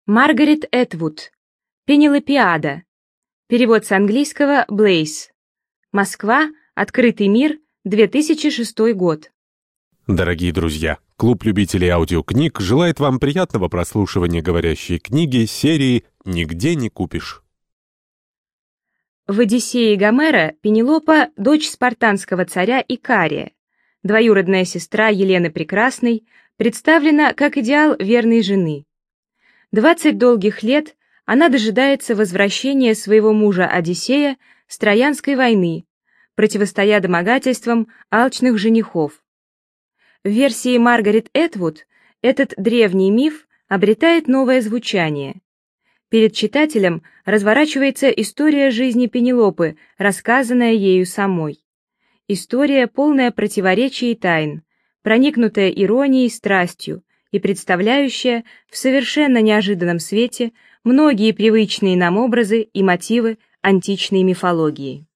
Маргарет Этвуд. Пенелопиада. Перевод с английского Блейз. Москва. Открытый мир. 2006 год. Дорогие друзья, клуб любителей аудиокниг желает вам приятного прослушивания говорящей книги серии «Нигде не купишь». В «Одиссее» Гомера Пенелопа — дочь спартанского царя Икария, двоюродная сестра Елены Прекрасной, представлена как идеал верной жены. 20 долгих лет она дожидается возвращения своего мужа Одиссея с Троянской войны, противостоя домогательствам алчных женихов. В версии Маргарет Этвуд этот древний миф обретает новое звучание. Перед читателем разворачивается история жизни Пенелопы, рассказанная ею самой. История, полная противоречий и тайн, проникнутая иронией и страстью и представляющая в совершенно неожиданном свете многие привычные нам образы и мотивы античной мифологии.